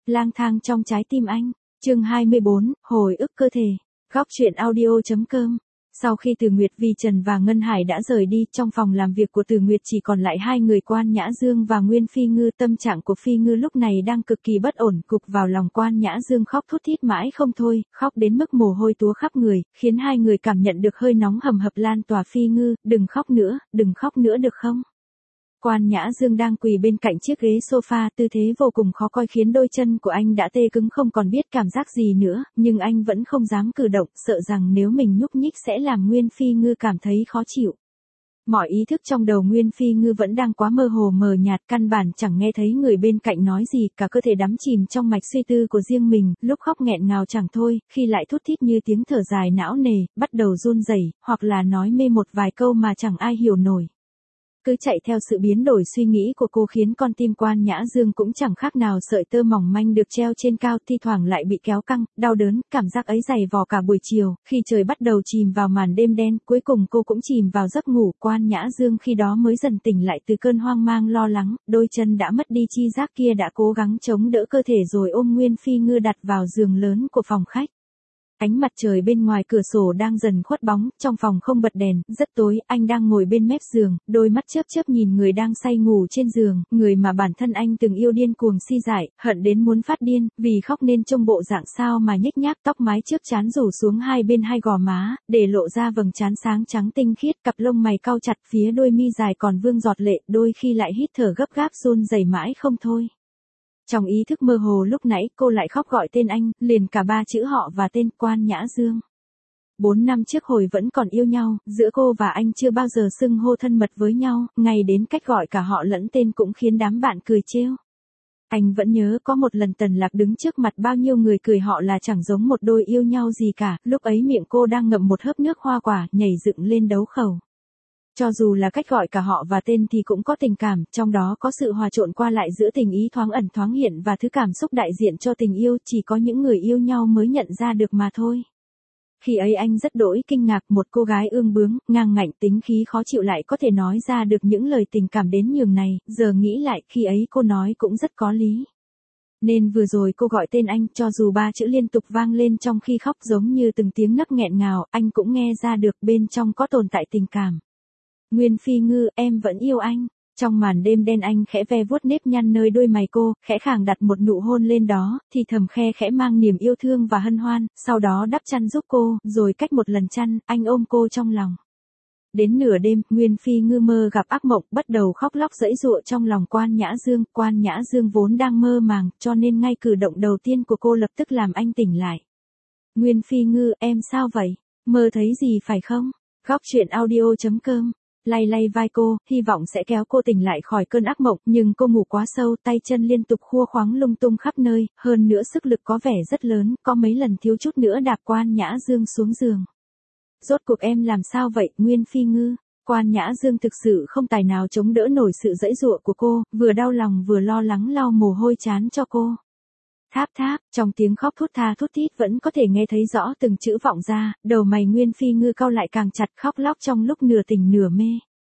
lang thang trong trái tim anh. Chương 24, hồi ức cơ thể. Góc truyện audio.com. Sau khi Từ Nguyệt, Vi Trần và Ngân Hải đã rời đi, trong phòng làm việc của Từ Nguyệt chỉ còn lại hai người Quan Nhã Dương và Nguyên Phi Ngư. Tâm trạng của Phi Ngư lúc này đang cực kỳ bất ổn, gục vào lòng Quan Nhã Dương khóc thút thít mãi không thôi, khóc đến mức mồ hôi túa khắp người, khiến hai người cảm nhận được hơi nóng hầm hập lan tỏa. Phi Ngư, đừng khóc nữa được không? Quan Nhã Dương đang quỳ bên cạnh chiếc ghế sofa, tư thế vô cùng khó coi khiến đôi chân của anh đã tê cứng không còn biết cảm giác gì nữa, nhưng anh vẫn không dám cử động, sợ rằng nếu mình nhúc nhích sẽ làm Nguyên Phi Ngư cảm thấy khó chịu. Mọi ý thức trong đầu Nguyên Phi Ngư vẫn đang quá mơ hồ mờ nhạt, căn bản chẳng nghe thấy người bên cạnh nói gì, cả cơ thể đắm chìm trong mạch suy tư của riêng mình, lúc khóc nghẹn ngào chẳng thôi, khi lại thút thít như tiếng thở dài não nề, bắt đầu run rẩy, hoặc là nói mê một vài câu mà chẳng ai hiểu nổi. Cứ chạy theo sự biến đổi suy nghĩ của cô khiến con tim Quan Nhã Dương cũng chẳng khác nào sợi tơ mỏng manh được treo trên cao, thi thoảng lại bị kéo căng, đau đớn, cảm giác ấy dày vò cả buổi chiều. Khi trời bắt đầu chìm vào màn đêm đen, cuối cùng cô cũng chìm vào giấc ngủ. Quan Nhã Dương khi đó mới dần tỉnh lại từ cơn hoang mang lo lắng, đôi chân đã mất đi chi giác kia đã cố gắng chống đỡ cơ thể rồi ôm Nguyên Phi Ngư đặt vào giường lớn của phòng khách. Ánh mặt trời bên ngoài cửa sổ đang dần khuất bóng, trong phòng không bật đèn, rất tối, anh đang ngồi bên mép giường, đôi mắt chớp chớp nhìn người đang say ngủ trên giường, người mà bản thân anh từng yêu điên cuồng si dại, hận đến muốn phát điên, vì khóc nên trông bộ dạng sao mà nhếch nhác, tóc mái chớp chán rủ xuống hai bên hai gò má, để lộ ra vầng trán sáng trắng tinh khiết, cặp lông mày cau chặt, phía đôi mi dài còn vương giọt lệ, đôi khi lại hít thở gấp gáp run rẩy mãi không thôi. Trong ý thức mơ hồ lúc nãy, cô lại khóc gọi tên anh, liền cả ba chữ họ và tên Quan Nhã Dương. 4 năm trước hồi vẫn còn yêu nhau, giữa cô và anh chưa bao giờ xưng hô thân mật với nhau, ngay đến cách gọi cả họ lẫn tên cũng khiến đám bạn cười trêu. Anh vẫn nhớ có một lần Tần Lạc đứng trước mặt bao nhiêu người cười họ là chẳng giống một đôi yêu nhau gì cả, lúc ấy miệng cô đang ngậm một hớp nước hoa quả, nhảy dựng lên đấu khẩu. Cho dù là cách gọi cả họ và tên thì cũng có tình cảm, trong đó có sự hòa trộn qua lại giữa tình ý thoáng ẩn thoáng hiện và thứ cảm xúc đại diện cho tình yêu, chỉ có những người yêu nhau mới nhận ra được mà thôi. Khi ấy anh rất đỗi kinh ngạc, một cô gái ương bướng, ngang ngạnh, tính khí khó chịu lại có thể nói ra được những lời tình cảm đến nhường này, giờ nghĩ lại khi ấy cô nói cũng rất có lý. Nên vừa rồi cô gọi tên anh, cho dù ba chữ liên tục vang lên trong khi khóc giống như từng tiếng nấc nghẹn ngào, anh cũng nghe ra được bên trong có tồn tại tình cảm. Nguyên Phi Ngư, em vẫn yêu anh. Trong màn đêm đen anh khẽ ve vuốt nếp nhăn nơi đôi mày cô, khẽ khàng đặt một nụ hôn lên đó, thì thầm khe khẽ mang niềm yêu thương và hân hoan, sau đó đắp chăn giúp cô, rồi cách một lần chăn, anh ôm cô trong lòng. Đến nửa đêm, Nguyên Phi Ngư mơ gặp ác mộng, bắt đầu khóc lóc giãy giụa trong lòng Quan Nhã Dương. Quan Nhã Dương vốn đang mơ màng, cho nên ngay cử động đầu tiên của cô lập tức làm anh tỉnh lại. Nguyên Phi Ngư, em sao vậy? Mơ thấy gì phải không? Góc truyện audio.com. Lay lay vai cô, hy vọng sẽ kéo cô tỉnh lại khỏi cơn ác mộng, nhưng cô ngủ quá sâu, tay chân liên tục khua khoáng lung tung khắp nơi, hơn nữa sức lực có vẻ rất lớn, có mấy lần thiếu chút nữa đạp Quan Nhã Dương xuống giường. Rốt cuộc em làm sao vậy, Nguyên Phi Ngư? Quan Nhã Dương thực sự không tài nào chống đỡ nổi sự giãy giụa của cô, vừa đau lòng vừa lo lắng lau mồ hôi trán cho cô. Tháp tháp, trong tiếng khóc thút tha thút thít vẫn có thể nghe thấy rõ từng chữ vọng ra, đầu mày Nguyên Phi Ngư cau lại càng chặt, khóc lóc trong lúc nửa tỉnh nửa mê.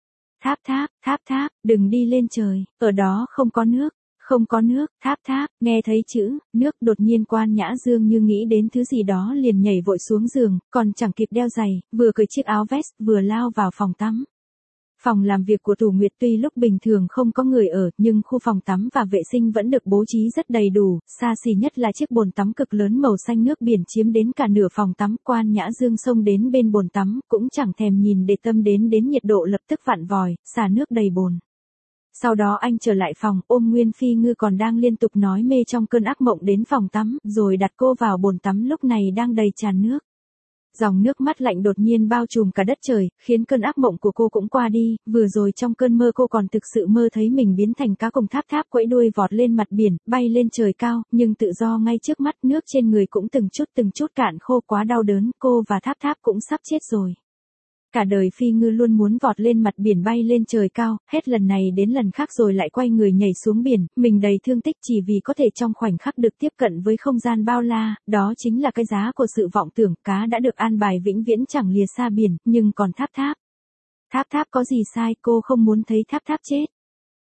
Tháp tháp, đừng đi lên trời, ở đó không có nước, tháp tháp, nghe thấy chữ nước, đột nhiên Quan Nhã Dương như nghĩ đến thứ gì đó liền nhảy vội xuống giường, còn chẳng kịp đeo giày, vừa cởi chiếc áo vest, vừa lao vào phòng tắm. Phòng làm việc của Thủ Nguyệt tuy lúc bình thường không có người ở, nhưng khu phòng tắm và vệ sinh vẫn được bố trí rất đầy đủ, xa xỉ nhất là chiếc bồn tắm cực lớn màu xanh nước biển chiếm đến cả nửa phòng tắm. Quan Nhã Dương xông đến bên bồn tắm, cũng chẳng thèm nhìn để tâm đến nhiệt độ lập tức vặn vòi, xả nước đầy bồn. Sau đó anh trở lại phòng, ôm Nguyên Phi Ngư còn đang liên tục nói mê trong cơn ác mộng đến phòng tắm, rồi đặt cô vào bồn tắm lúc này đang đầy tràn nước. Dòng nước mắt lạnh đột nhiên bao trùm cả đất trời, khiến cơn ác mộng của cô cũng qua đi, vừa rồi trong cơn mơ cô còn thực sự mơ thấy mình biến thành cá cùng tháp tháp quẫy đuôi vọt lên mặt biển, bay lên trời cao, nhưng tự do ngay trước mắt, nước trên người cũng từng chút cạn khô, quá đau đớn, cô và tháp tháp cũng sắp chết rồi. Cả đời Phi Ngư luôn muốn vọt lên mặt biển bay lên trời cao, hết lần này đến lần khác rồi lại quay người nhảy xuống biển, mình đầy thương tích chỉ vì có thể trong khoảnh khắc được tiếp cận với không gian bao la, đó chính là cái giá của sự vọng tưởng. Cá đã được an bài vĩnh viễn chẳng lìa xa biển, nhưng còn tháp tháp. Tháp tháp có gì sai, cô không muốn thấy tháp tháp chết.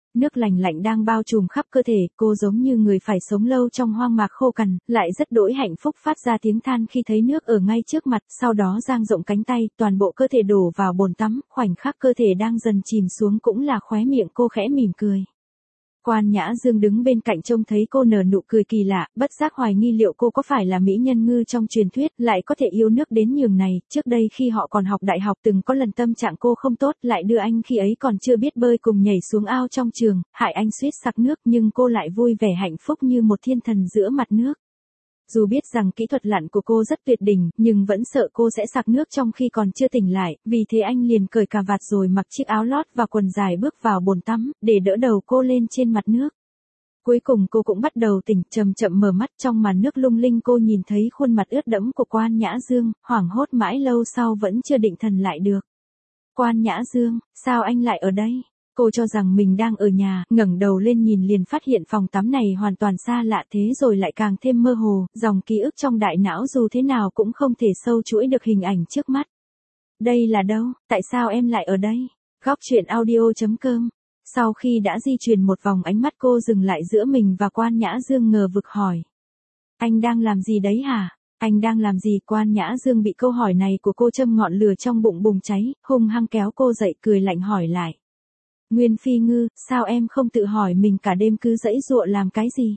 Nước lành lạnh đang bao trùm khắp cơ thể, cô giống như người phải sống lâu trong hoang mạc khô cằn, lại rất đỗi hạnh phúc phát ra tiếng than khi thấy nước ở ngay trước mặt, sau đó dang rộng cánh tay, toàn bộ cơ thể đổ vào bồn tắm, khoảnh khắc cơ thể đang dần chìm xuống cũng là khóe miệng cô khẽ mỉm cười. Quan Nhã Dương đứng bên cạnh trông thấy cô nở nụ cười kỳ lạ, bất giác hoài nghi liệu cô có phải là mỹ nhân ngư trong truyền thuyết, lại có thể yêu nước đến nhường này, trước đây khi họ còn học đại học từng có lần tâm trạng cô không tốt, lại đưa anh khi ấy còn chưa biết bơi cùng nhảy xuống ao trong trường, hại anh suýt sặc nước, nhưng cô lại vui vẻ hạnh phúc như một thiên thần giữa mặt nước. Dù biết rằng kỹ thuật lặn của cô rất tuyệt đỉnh, nhưng vẫn sợ cô sẽ sặc nước trong khi còn chưa tỉnh lại, vì thế anh liền cởi cà vạt rồi mặc chiếc áo lót và quần dài bước vào bồn tắm, để đỡ đầu cô lên trên mặt nước. Cuối cùng cô cũng bắt đầu tỉnh, chậm chậm mở mắt, trong màn nước lung linh cô nhìn thấy khuôn mặt ướt đẫm của Quan Nhã Dương, hoảng hốt mãi lâu sau vẫn chưa định thần lại được. Quan Nhã Dương, sao anh lại ở đây? Cô cho rằng mình đang ở nhà, ngẩng đầu lên nhìn liền phát hiện phòng tắm này hoàn toàn xa lạ, thế rồi lại càng thêm mơ hồ, dòng ký ức trong đại não dù thế nào cũng không thể sâu chuỗi được hình ảnh trước mắt. Đây là đâu? Tại sao em lại ở đây? Góc truyện audio.com. Sau khi đã di chuyển một vòng, ánh mắt cô dừng lại giữa mình và Quan Nhã Dương, ngờ vực hỏi. Anh đang làm gì đấy hả? Anh đang làm gì? Quan Nhã Dương bị câu hỏi này của cô châm ngọn lửa trong bụng bùng cháy, hung hăng kéo cô dậy, cười lạnh hỏi lại. Nguyên Phi Ngư, sao em không tự hỏi mình cả đêm cứ giãy giụa làm cái gì?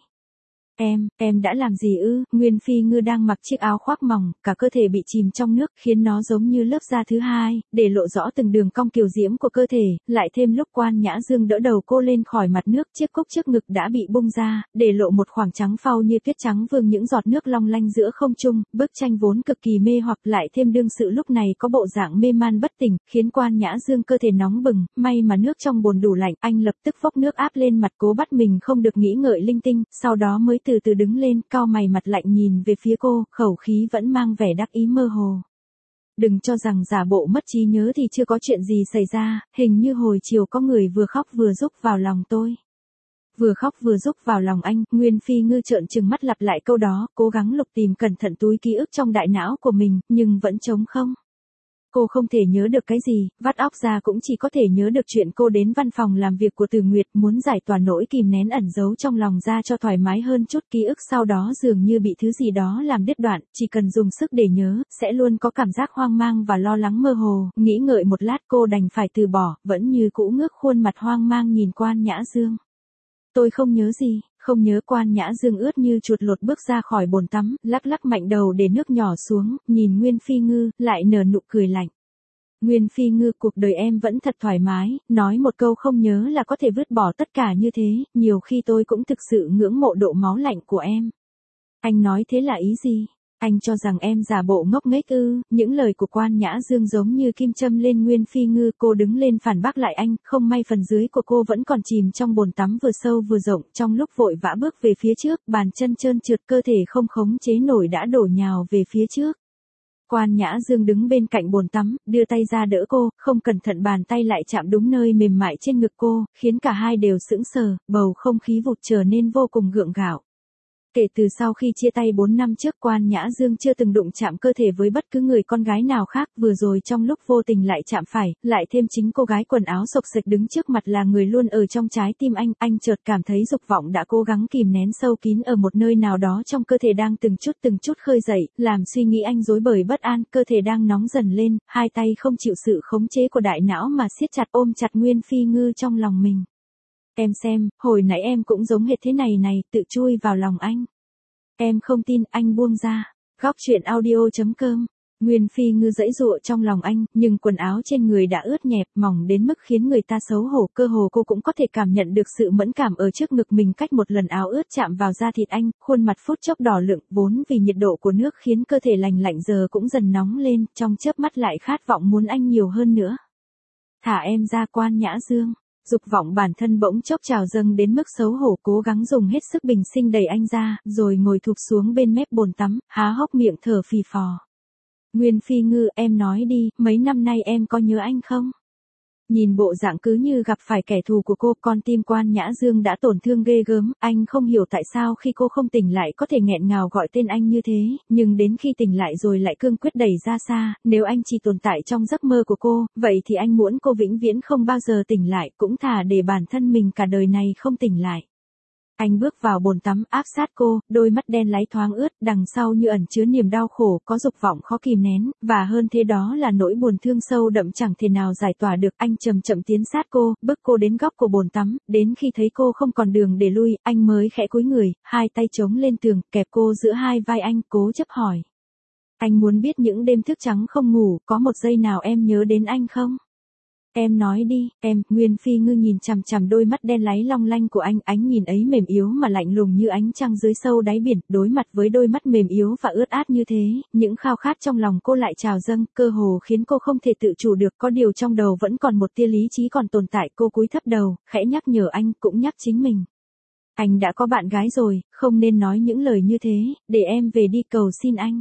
Em đã làm gì ư? Nguyên Phi Ngư đang mặc chiếc áo khoác mỏng, cả cơ thể bị chìm trong nước, khiến nó giống như lớp da thứ hai, để lộ rõ từng đường cong kiều diễm của cơ thể, lại thêm lúc Quan Nhã Dương đỡ đầu cô lên khỏi mặt nước, chiếc cúc trước ngực đã bị bung ra, để lộ một khoảng trắng phau như tuyết trắng vương những giọt nước long lanh giữa không trung, bức tranh vốn cực kỳ mê hoặc, lại thêm đương sự lúc này có bộ dạng mê man bất tỉnh, khiến Quan Nhã Dương cơ thể nóng bừng, may mà nước trong bồn đủ lạnh, anh lập tức vốc nước áp lên mặt, cố bắt mình không được nghĩ ngợi linh tinh, sau đó mới từ từ đứng lên, cau mày mặt lạnh nhìn về phía cô, khẩu khí vẫn mang vẻ đắc ý mơ hồ. Đừng cho rằng giả bộ mất trí nhớ thì chưa có chuyện gì xảy ra, hình như hồi chiều có người vừa khóc vừa rúc vào lòng tôi. Vừa khóc vừa rúc vào lòng anh, Nguyên Phi Ngư trợn trừng mắt lặp lại câu đó, cố gắng lục tìm cẩn thận túi ký ức trong đại não của mình, nhưng vẫn trống không. Cô không thể nhớ được cái gì, vắt óc ra cũng chỉ có thể nhớ được chuyện cô đến văn phòng làm việc của Từ Nguyệt, muốn giải tỏa nỗi kìm nén ẩn giấu trong lòng ra cho thoải mái hơn chút, ký ức sau đó dường như bị thứ gì đó làm đứt đoạn, chỉ cần dùng sức để nhớ, sẽ luôn có cảm giác hoang mang và lo lắng mơ hồ, nghĩ ngợi một lát cô đành phải từ bỏ, vẫn như cũ ngước khuôn mặt hoang mang nhìn Quan Nhã Dương. Tôi không nhớ gì. Không nhớ. Quan Nhã Dương ướt như chuột lột bước ra khỏi bồn tắm, lắc lắc mạnh đầu để nước nhỏ xuống, nhìn Nguyên Phi Ngư, lại nở nụ cười lạnh. Nguyên Phi Ngư, cuộc đời em vẫn thật thoải mái, nói một câu không nhớ là có thể vứt bỏ tất cả như thế, nhiều khi tôi cũng thực sự ngưỡng mộ độ máu lạnh của em. Anh nói thế là ý gì? Anh cho rằng em giả bộ ngốc nghếch ư? Những lời của Quan Nhã Dương giống như kim châm lên Nguyên Phi Ngư, cô đứng lên phản bác lại anh, không may phần dưới của cô vẫn còn chìm trong bồn tắm vừa sâu vừa rộng, trong lúc vội vã bước về phía trước, bàn chân trơn trượt, cơ thể không khống chế nổi đã đổ nhào về phía trước. Quan Nhã Dương đứng bên cạnh bồn tắm, đưa tay ra đỡ cô, không cẩn thận bàn tay lại chạm đúng nơi mềm mại trên ngực cô, khiến cả hai đều sững sờ, bầu không khí vụt trở nên vô cùng gượng gạo. Kể từ sau khi chia tay 4 năm trước, Quan Nhã Dương chưa từng đụng chạm cơ thể với bất cứ người con gái nào khác, vừa rồi trong lúc vô tình lại chạm phải, lại thêm chính cô gái quần áo xộc xệch đứng trước mặt là người luôn ở trong trái tim anh chợt cảm thấy dục vọng đã cố gắng kìm nén sâu kín ở một nơi nào đó trong cơ thể đang từng chút khơi dậy, làm suy nghĩ anh rối bời bất an, cơ thể đang nóng dần lên, hai tay không chịu sự khống chế của đại não mà siết chặt ôm chặt Nguyên Phi Ngư trong lòng mình. Em xem, hồi nãy em cũng giống hệt thế này, tự chui vào lòng anh. Em không tin, anh buông ra. Góc truyện audio.com. Nguyên Phi Ngư giãy giụa trong lòng anh, nhưng quần áo trên người đã ướt nhẹp, mỏng đến mức khiến người ta xấu hổ, cơ hồ cô cũng có thể cảm nhận được sự mẫn cảm ở trước ngực mình cách một lần áo ướt chạm vào da thịt anh, khuôn mặt phút chốc đỏ lựng, vốn vì nhiệt độ của nước khiến cơ thể lành lạnh giờ cũng dần nóng lên, trong chớp mắt lại khát vọng muốn anh nhiều hơn nữa. Thả em ra. Quan Nhã Dương. Dục vọng bản thân bỗng chốc trào dâng đến mức xấu hổ, cố gắng dùng hết sức bình sinh đẩy anh ra, rồi ngồi thụp xuống bên mép bồn tắm, há hốc miệng thở phì phò. Nguyên Phi Ngư, em nói đi, mấy năm nay em có nhớ anh không? Nhìn bộ dạng cứ như gặp phải kẻ thù của cô, con tim Quan Nhã Dương đã tổn thương ghê gớm, anh không hiểu tại sao khi cô không tỉnh lại có thể nghẹn ngào gọi tên anh như thế, nhưng đến khi tỉnh lại rồi lại cương quyết đẩy ra xa, nếu anh chỉ tồn tại trong giấc mơ của cô, vậy thì anh muốn cô vĩnh viễn không bao giờ tỉnh lại, cũng thà để bản thân mình cả đời này không tỉnh lại. Anh bước vào bồn tắm áp sát cô, đôi mắt đen láy thoáng ướt, đằng sau như ẩn chứa niềm đau khổ, có dục vọng khó kìm nén, và hơn thế đó là nỗi buồn thương sâu đậm chẳng thể nào giải tỏa được. Anh chậm chậm tiến sát cô, bước cô đến góc của bồn tắm, đến khi thấy cô không còn đường để lui, anh mới khẽ cúi người, hai tay chống lên tường, kẹp cô giữa hai vai anh, cố chấp hỏi. Anh muốn biết những đêm thức trắng không ngủ, có một giây nào em nhớ đến anh không? Em nói đi, em. Nguyên Phi Ngư nhìn chằm chằm đôi mắt đen láy long lanh của anh, ánh nhìn ấy mềm yếu mà lạnh lùng như ánh trăng dưới sâu đáy biển, đối mặt với đôi mắt mềm yếu và ướt át như thế, những khao khát trong lòng cô lại trào dâng, cơ hồ khiến cô không thể tự chủ được, có điều trong đầu vẫn còn một tia lý trí còn tồn tại, cô cúi thấp đầu, khẽ nhắc nhở anh, cũng nhắc chính mình. Anh đã có bạn gái rồi, không nên nói những lời như thế, để em về đi cầu xin anh.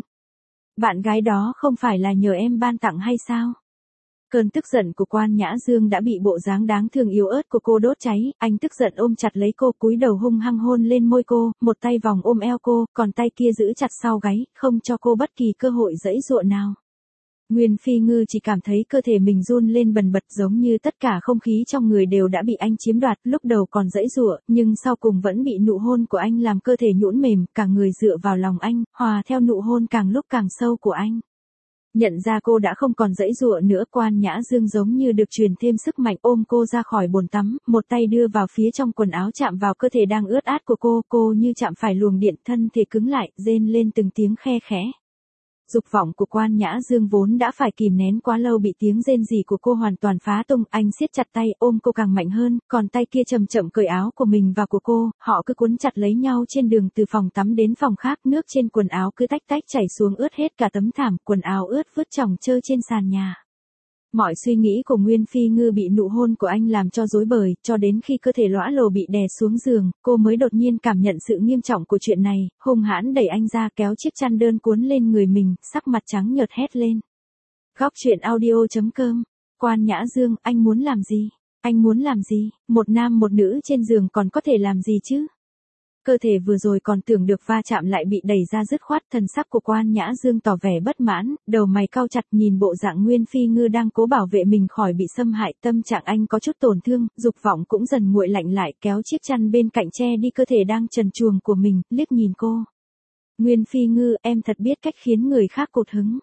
Bạn gái đó không phải là nhờ em ban tặng hay sao? Cơn tức giận của Quan Nhã Dương đã bị bộ dáng đáng thương yếu ớt của cô đốt cháy, anh tức giận ôm chặt lấy cô, cúi đầu hung hăng hôn lên môi cô, một tay vòng ôm eo cô, còn tay kia giữ chặt sau gáy, không cho cô bất kỳ cơ hội giãy giụa nào. Nguyên Phi Ngư chỉ cảm thấy cơ thể mình run lên bần bật, giống như tất cả không khí trong người đều đã bị anh chiếm đoạt, lúc đầu còn giãy giụa, nhưng sau cùng vẫn bị nụ hôn của anh làm cơ thể nhũn mềm, cả người dựa vào lòng anh, hòa theo nụ hôn càng lúc càng sâu của anh. Nhận ra cô đã không còn giãy giụa nữa, Quan Nhã Dương giống như được truyền thêm sức mạnh, ôm cô ra khỏi bồn tắm, một tay đưa vào phía trong quần áo chạm vào cơ thể đang ướt át của cô như chạm phải luồng điện, thân thể cứng lại, rên lên từng tiếng khe khẽ. Dục vọng của Quan Nhã Dương vốn đã phải kìm nén quá lâu bị tiếng rên rỉ của cô hoàn toàn phá tung, anh siết chặt tay, ôm cô càng mạnh hơn, còn tay kia chậm chậm cởi áo của mình và của cô, họ cứ cuốn chặt lấy nhau trên đường từ phòng tắm đến phòng khác, nước trên quần áo cứ tách tách chảy xuống ướt hết cả tấm thảm, quần áo ướt vứt chồng chơ trên sàn nhà. Mọi suy nghĩ của Nguyên Phi Ngư bị nụ hôn của anh làm cho rối bời, cho đến khi cơ thể lõa lồ bị đè xuống giường, cô mới đột nhiên cảm nhận sự nghiêm trọng của chuyện này, hung hãn đẩy anh ra, kéo chiếc chăn đơn cuốn lên người mình, sắc mặt trắng nhợt hét lên. Góc truyện audio.com. Quan Nhã Dương, anh muốn làm gì? Anh muốn làm gì? Một nam một nữ trên giường còn có thể làm gì chứ? Cơ thể vừa rồi còn tưởng được va chạm lại bị đẩy ra dứt khoát, thần sắc của Quan Nhã Dương tỏ vẻ bất mãn, đầu mày cau chặt, nhìn bộ dạng Nguyên Phi Ngư đang cố bảo vệ mình khỏi bị xâm hại, tâm trạng anh có chút tổn thương, dục vọng cũng dần nguội lạnh lại, kéo chiếc chăn bên cạnh che đi cơ thể đang trần truồng của mình, liếc nhìn cô. Nguyên Phi Ngư, em thật biết cách khiến người khác cột hứng.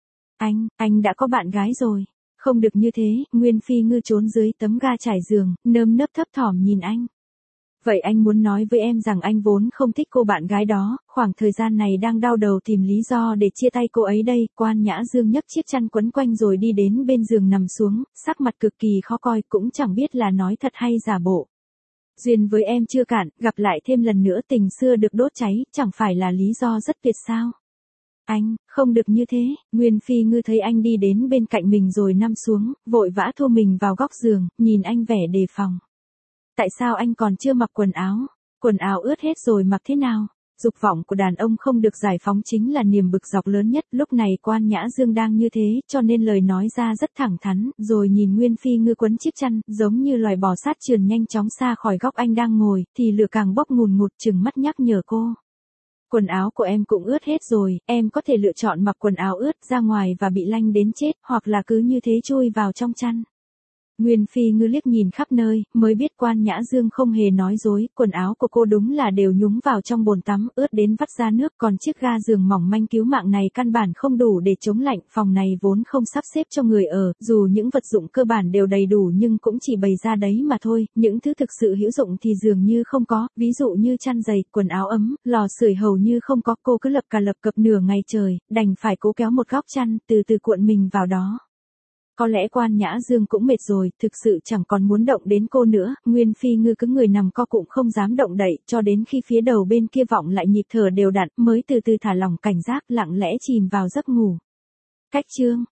Anh đã có bạn gái rồi. Không được như thế. Nguyên Phi Ngư trốn dưới tấm ga trải giường, nơm nớp thấp thỏm nhìn anh. Vậy anh muốn nói với em rằng anh vốn không thích cô bạn gái đó, khoảng thời gian này đang đau đầu tìm lý do để chia tay cô ấy đây. Quan Nhã Dương nhấc chiếc chăn quấn quanh rồi đi đến bên giường nằm xuống, sắc mặt cực kỳ khó coi, cũng chẳng biết là nói thật hay giả bộ. Duyên với em chưa cạn, gặp lại thêm lần nữa, tình xưa được đốt cháy, chẳng phải là lý do rất tuyệt sao? Anh, không được như thế. Nguyên Phi Ngư thấy anh đi đến bên cạnh mình rồi nằm xuống, vội vã thu mình vào góc giường, nhìn anh vẻ đề phòng. Tại sao anh còn chưa mặc quần áo? Quần áo ướt hết rồi mặc thế nào? Dục vọng của đàn ông không được giải phóng chính là niềm bực dọc lớn nhất. Lúc này Quan Nhã Dương đang như thế, cho nên lời nói ra rất thẳng thắn, rồi nhìn Nguyên Phi Ngư quấn chiếc chăn, giống như loài bò sát trườn nhanh chóng xa khỏi góc anh đang ngồi, thì lửa càng bốc ngùn ngụt, trừng mắt nhắc nhở cô. Quần áo của em cũng ướt hết rồi, em có thể lựa chọn mặc quần áo ướt ra ngoài và bị lanh đến chết, hoặc là cứ như thế chui vào trong chăn. Nguyên Phi Ngư liếc nhìn khắp nơi, mới biết Quan Nhã Dương không hề nói dối, quần áo của cô đúng là đều nhúng vào trong bồn tắm, ướt đến vắt ra nước, còn chiếc ga giường mỏng manh cứu mạng này căn bản không đủ để chống lạnh, phòng này vốn không sắp xếp cho người ở, dù những vật dụng cơ bản đều đầy đủ nhưng cũng chỉ bày ra đấy mà thôi, những thứ thực sự hữu dụng thì dường như không có, ví dụ như chăn dày, quần áo ấm, lò sưởi hầu như không có, cô cứ lập cập nửa ngày trời, đành phải cố kéo một góc chăn, từ từ cuộn mình vào đó. Có lẽ Quan Nhã Dương cũng mệt rồi, thực sự chẳng còn muốn động đến cô nữa, Nguyên Phi Ngư cứng người nằm co cụm không dám động đậy, cho đến khi phía đầu bên kia vọng lại nhịp thở đều đặn, mới từ từ thả lỏng cảnh giác, lặng lẽ chìm vào giấc ngủ. Cách chương